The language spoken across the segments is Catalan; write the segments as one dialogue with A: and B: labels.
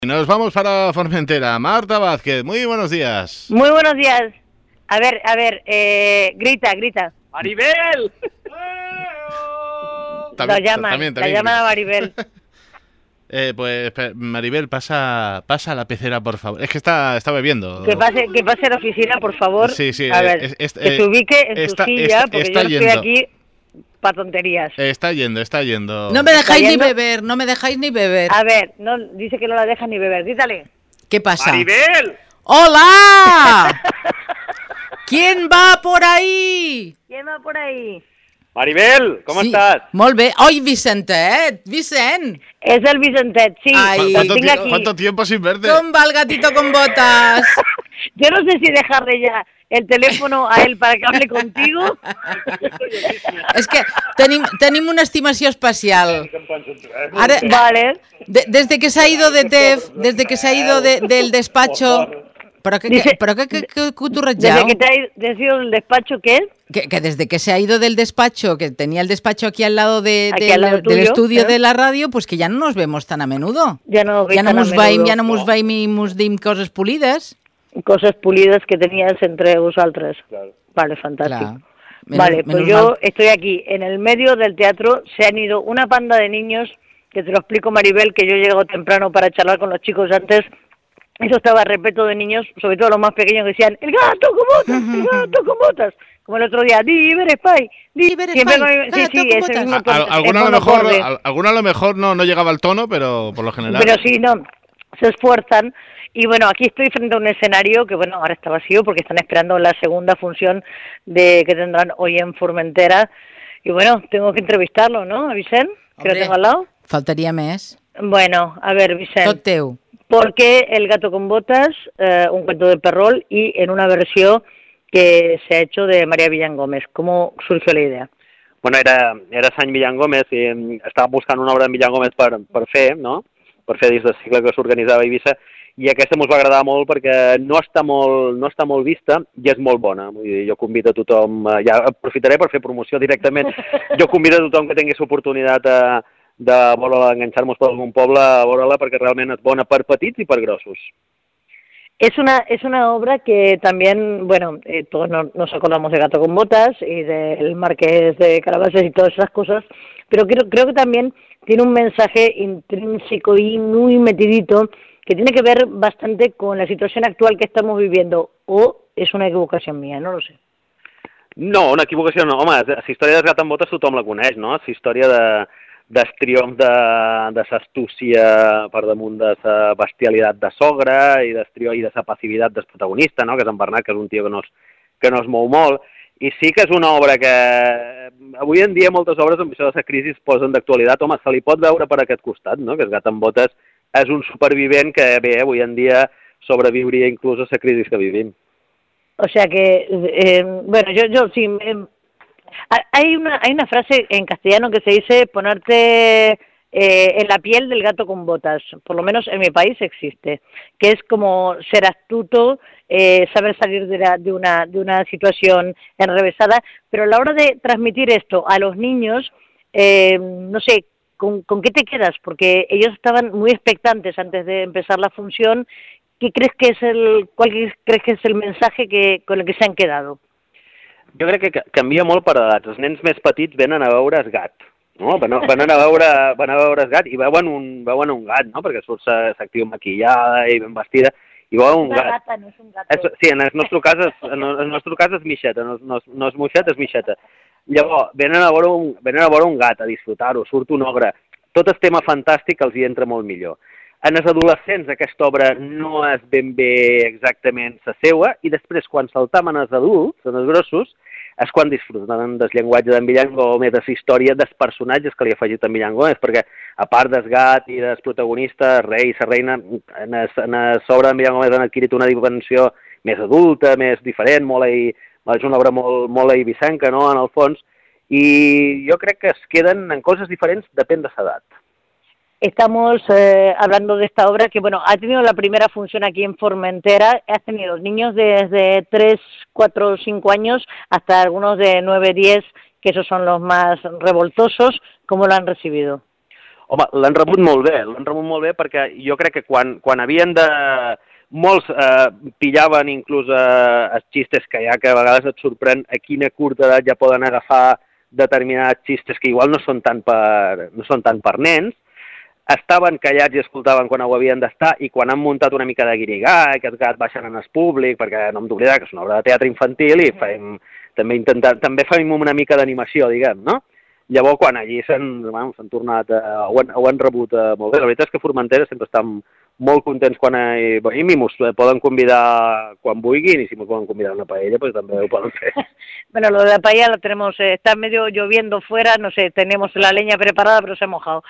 A: Nos vamos para Formentera. Marta Vázquez, muy buenos días.
B: Muy buenos días. A ver, grita.
C: ¡Maribel!
B: La llaman a Maribel.
A: Pues Maribel, pasa a la pecera, por favor. Es que está bebiendo.
B: Que pase a la oficina, por favor.
A: Sí.
B: A ver, que se ubique en su silla, porque yo no estoy aquí para tonterías.
A: Está yendo.
D: No me dejáis ni beber.
B: A ver, no, dice que no la deja ni beber. Dítale.
D: ¿Qué pasa?
C: ¡Maribel!
D: ¡Hola! ¿Quién va por ahí?
C: Maribel, com estàs?
D: Molt bé. Oi, Vicentet! Vicent!
B: Es el Vicentet, sí.
D: Ay.
A: ¿Cuánto tiempo sin verte?
D: ¿Cómo va el gatito con botas?
B: Yo no sé si dejarle ya el teléfono a él para que hable contigo.
D: És que tenim una estimació especial. Ara,
B: Vale.
D: desde que se ha ido de TEF, desde que se ha ido del despacho... Però què cotorretjau?
B: Desde que te has ido del despacho, ¿qué?
D: Que desde que se ha ido del despacho, que tenía el despacho aquí al lado, del estudio de la radio, pues que ya no nos vemos tan a menudo.
B: Ja no
D: mos veiem i mos dim coses polides.
B: Cosas pulidas que tenías entre vosotras. Claro. Vale, fantástico. Vale, pues yo estoy aquí, en el medio del teatro. Se han ido una panda de niños, que te lo explico, Maribel, que yo llego temprano para charlar con los chicos antes. Eso estaba repleto de niños, sobre todo los más pequeños, que decían, ¡el gato con botas! ¡El gato con botas! Como el otro día, ¡Diver Spy! Sí, ese mismo
A: Alguna a lo mejor no llegaba al tono, pero por lo general...
B: Pero sí, no, se esfuerzan. Y bueno, aquí estoy frente a un escenario que, bueno, ahora está vacío porque están esperando la segunda función que tendrán hoy en Formentera. Y bueno, tengo que entrevistarlo, ¿no, a Vicent? Que lo tengo al lado.
D: Faltaria més.
B: Bueno, a ver, Vicent.
D: Tot teu.
B: ¿Por qué El gato con botas? Un cuento de Perrol y en una versión que se ha hecho de María Villán Gómez. ¿Cómo surgió la idea?
C: Bueno, era Sany Millán Gómez i estava buscant una obra de Millán Gómez per fer, no? Per fer dins del cicle que s'organitzava a Eivissa, i aquesta mos va agradar molt perquè no està molt vista i és molt bona. Vull dir, jo convido a tothom, ja aprofitaré per fer promoció directament, jo convido a tothom que tingui l'oportunitat de veure-la, enganxar-nos per algun poble a veure-la, perquè realment és bona per petits i per grossos.
B: Es una obra que también, bueno, todos nos acordamos de Gato con Botas y del Marqués de Carabases y todas esas cosas, pero creo que también tiene un mensaje intrínseco y muy metidito que tiene que ver bastante con la situación actual que estamos viviendo, o es una equivocación mía, no lo sé.
C: No, una equivocació no. Home, la història del gat amb botes tothom la coneix, no? La història del triomf de l'astúcia per damunt de la bestialitat de sogre i de la passivitat del protagonista, no? Que és en Bernat, que és un tio que no es mou molt. I sí que és una obra que avui en dia moltes obres amb això de la crisi es posen d'actualitat. Home, se li pot veure per aquest costat, no? Que el gat amb botes és un supervivent que bé, avui en dia sobreviuria inclús a la crisi que vivim.
B: O sea que, bueno, yo sí... Hay una frase en castellano que se dice ponerte en la piel del gato con botas, por lo menos en mi país existe, que es como ser astuto, saber salir de una situación enrevesada, pero a la hora de transmitir esto a los niños, no sé, ¿con qué te quedas? Porque ellos estaban muy expectantes antes de empezar la función. ¿Cuál crees que es el mensaje con el que se han quedado?
C: Jo crec que canvia molt per edats. Els nens més petits venen a veure el gat, no? Van a veure el gat i veuen un gat, no? Perquè surt s'actiu maquillada i ben vestida i veuen un gat.
B: Una gata, no és un gato.
C: Sí, en el nostre cas és Mixeta, no és Moixet, és Mixeta. Llavors, venen a veure un gat, a disfrutar-ho, surt un ogre. Tot el tema fantàstic els hi entra molt millor. En els adolescents aquesta obra no és ben bé exactament la seua i després quan saltam en els adults, en els grossos, és quan disfruten del llenguatge d'en Millán Gómez, de la història dels personatges que li ha afegit en Millán Gómez, perquè a part del gat i del protagonista, el rei i la reina, en l'obra d'en Millán Gómez han adquirit una dimensió més adulta, més diferent, és una obra molt eivissenca, no?, en el fons, i jo crec que es queden en coses diferents, depèn de l'edat.
B: Estamos hablando de esta obra que, bueno, ha tenido la primera función aquí en Formentera. Has tenido niños desde 3, 4, 5 años hasta algunos de 9, 10, que esos son los más revoltosos. ¿Cómo lo han recibido?
C: Home, l'han rebut molt bé perquè jo crec que quan havien de... Molts pillaven inclús els xistes que a vegades et sorprèn a quina curta edat ja poden agafar determinats xistes que igual no són tant per nens, estaven callats i escoltaven quan ho havien d'estar i quan han muntat una mica de guirigà, que et baixen en el públic, perquè no hem d'oblidar que és una obra de teatre infantil i també fem una mica d'animació, diguem, no? Llavors, quan allí s'han tornat, ho han rebut molt bé. La veritat és que Formentera sempre estan molt contents quan venim i mos poden convidar quan vulguin y si nos pueden convidar a una paella, pues también lo pueden hacer.
B: Bueno, lo de la paella lo tenemos, está medio lloviendo fuera, no sé, tenemos la leña preparada, pero se ha mojado.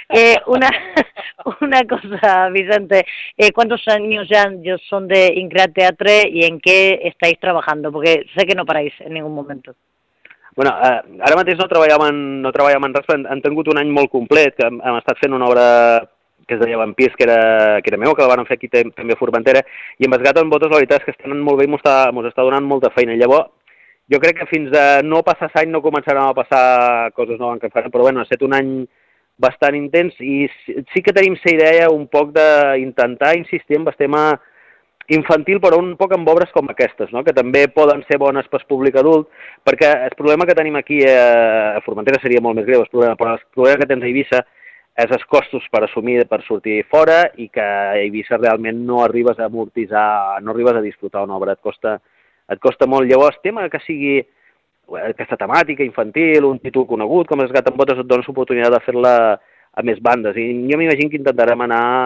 B: Una cosa, Vicente, ¿cuántos años ya son de Increat Teatre y en qué estáis trabajando? Porque sé que no paráis en ningún momento.
C: Bueno, ara mateix no treballàvem en res, però hem tingut un any molt complet, que hem estat fent una obra que es deia Vampís, que era meu, que la van fer aquí també a Formentera, i amb el Gat en Botes la veritat és que estan molt bé i mos està donant molta feina. Llavors, jo crec que fins a no passar l'any no començarem a passar coses noves que farem, però bueno, ha estat un any bastant intens i sí que tenim la idea un poc d'intentar insistir en el tema infantil, però un poc amb obres com aquestes, no? Que també poden ser bones pel públic adult, perquè el problema que tenim aquí a Formentera seria molt més greu, però el problema que tens a Eivissa és els costos per assumir per sortir fora i que a Eivissa realment no arribes a amortitzar, no arribes a disfrutar una obra, et costa molt. Llavors, tema que sigui aquesta temàtica infantil, un títol conegut, com el Gat en Botes, et dones l'oportunitat de fer-la a més bandes, i jo m'imagino que intentarem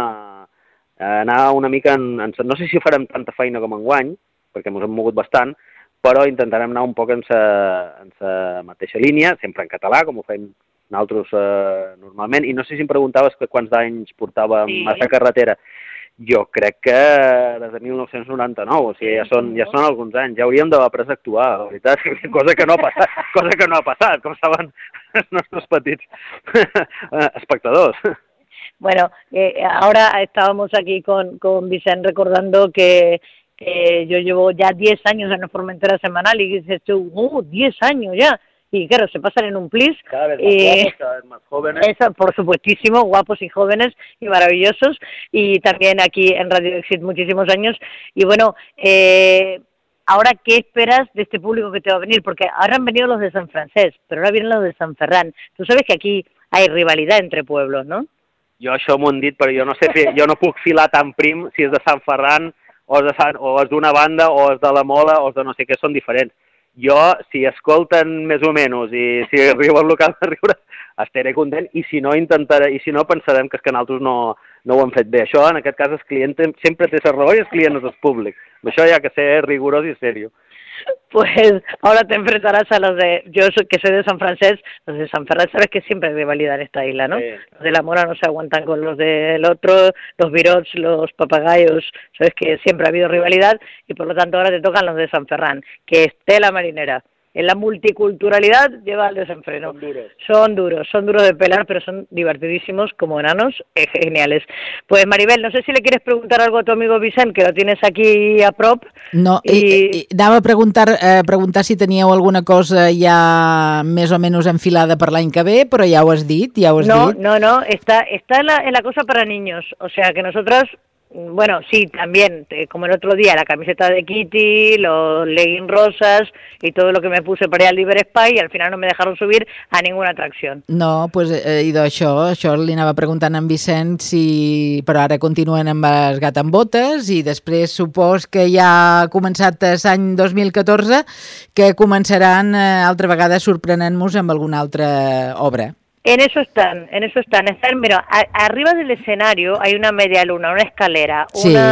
C: anar una mica no sé si farem tanta feina com enguany, perquè ens hem mogut bastant, però intentarem anar un poc en la mateixa línia, sempre en català, com ho fem nosaltres normalment, i no sé si em preguntaves quants anys portàvem a carretera. Jo crec que des de 1999, o sigui, ja són alguns anys, ja hauríem d'haver après a actuar, la veritat, cosa que no ha passat, com saben els nostres petits espectadors.
B: Bueno, ahora estábamos aquí con Vicente recordando que yo llevo ya 10 años en la Formentera semanal y dices tú, 10 años ya. Y claro, se pasan en un plis.
C: Cada vez más guapos, cada vez más jóvenes.
B: Eso, por supuestísimo, guapos y jóvenes y maravillosos. Y también aquí en Radio Exit muchísimos años. Y bueno, ahora, ¿qué esperas de este público que te va a venir? Porque ahora han venido los de Sant Francesc, pero ahora vienen los de Sant Ferran. Tú sabes que aquí hay rivalidad entre pueblos, ¿no?
C: Jo això m'ho han dit, però jo no sé jo no puc filar tan prim si és de Sant Ferran o és d'una banda o és de la Mola o és de no sé què, són diferents. Jo, si escolten més o menys i si arriba al local de riure, estaré content i si no pensarem que és que nosaltres no ho hem fet bé. Això, en aquest cas, el client sempre té la raó i el client és el públic. Això hi ha que ser rigorós i serio.
B: Pues ahora te enfrentarás a los que soy de San Francesc, los de San Ferran, sabes que siempre hay rivalidad en esta isla, ¿no? Sí. Los de la Mora no se aguantan con los del otro, los virots, los papagayos, sabes que siempre ha habido rivalidad y por lo tanto ahora te tocan los de San Ferran, que esté la marinera. En la multiculturalidad lleva al desenfreno. Son duros de pelar, pero son divertidísimos como enanos, geniales. Pues Maribel, no sé si le quieres preguntar algo a tu amigo Vicent, que lo tienes aquí a prop.
D: No, anava a preguntar si teníeu alguna cosa ja més o menys enfilada per l'any que ve, però ja ho has dit,
B: No, está en la cosa para niños, o sea que nosotros... Bueno, sí, también, como el otro día, la camiseta de Kitty, los leggings rosas y todo lo que me puse para ir al Liber Spy y al final no me dejaron subir a ninguna atracció.
D: No, pues, idò, això li anava preguntant a en Vicent si... Però ara continuen amb el Gat en Botes i després supos que ja ha començat l'any 2014 que començaran altra vegada sorprenent-nos amb alguna altra obra.
B: En eso están, mira, arriba del escenario hay una media luna, una escalera,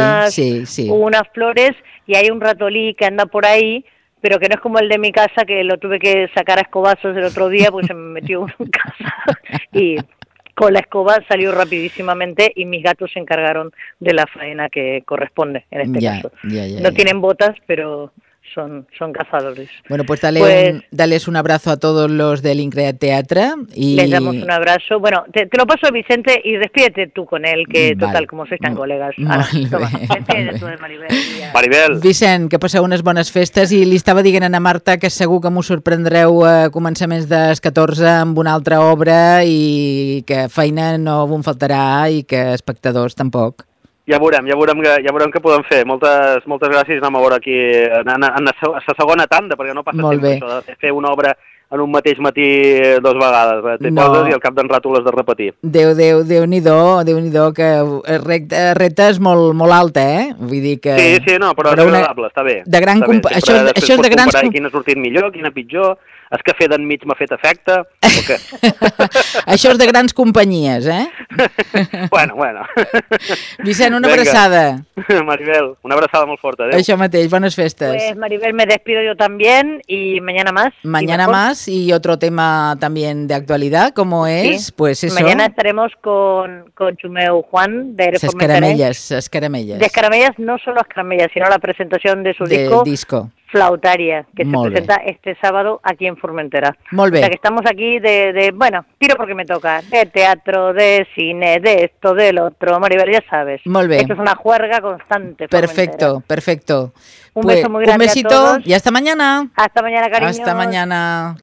B: unas flores y hay un ratolí que anda por ahí, pero que no es como el de mi casa, que lo tuve que sacar a escobazos el otro día, pues se me metió uno en casa y con la escoba salió rapidísimamente y mis gatos se encargaron de la faena que corresponde en este caso. No tienen botas, pero son cazadores.
D: Bueno, pues
B: Pues-
D: dales un abrazo a todos los del Increat Teatre. Y...
B: Les damos un abrazo. Bueno, te lo paso a Vicente y despídete tú con él, que
D: Vale.
B: total, como sois tan colegas.
D: Molt
B: Ara,
D: bé.
B: toma, despídete tú de Maribel. Ja.
C: Maribel,
D: Vicent, que passeu unes bones festes i li estava dient a na Marta que segur que m'ho sorprendreu a començaments del 14 amb una altra obra i que feina no en faltarà i que espectadors tampoc.
C: ja veurem què podem fer. Moltes gràcies, anem a veure aquí en la segona tanda, perquè no passa
D: Molt
C: sempre
D: bé.
C: això de fer una obra en un mateix matí 2 vegades. Te
D: No.
C: poses i al cap d'en rato l'has de repetir.
D: Déu-n'hi-do, que reta és molt alta, Vull dir que...
C: Sí, no, però és agradable, està bé.
D: De gran
C: Està bé.
D: això
C: Sempre
D: és de
C: pots
D: grans...
C: comparar quina ha sortit millor, quina pitjor, és que fer d'enmig m'ha fet efecte, o què?
D: Això és de grans companyies,
C: Bueno.
D: Vicent, una
C: Venga.
D: abraçada.
C: Maribel, una abraçada molt forta. Adéu.
D: Això mateix, bones festes.
B: Pues Maribel, me despido yo también y mañana más. y
D: Mañana
B: mejor.
D: más y otro tema también de actualidad, como es,
B: Sí.
D: pues eso,
B: Mañana estaremos con Chumeu Juan de Eres
D: escaramellas.
B: De Escaramellas, no solo Escaramellas, sino la presentación de su
D: Del
B: disco Flautaria, que
D: Molt
B: se presenta este sábado aquí en Formentera.
D: Molt bé.
B: O sea que estamos aquí bueno, tiro porque me toca, de teatro, de cine, de esto, del otro. Maribel, ya sabes.
D: Molt bé.
B: Esto es una juerga constante.
D: Perfecto.
B: Un beso muy grande
D: Un besito
B: a todos.
D: y hasta mañana.
B: Hasta mañana, cariños.
D: Hasta mañana.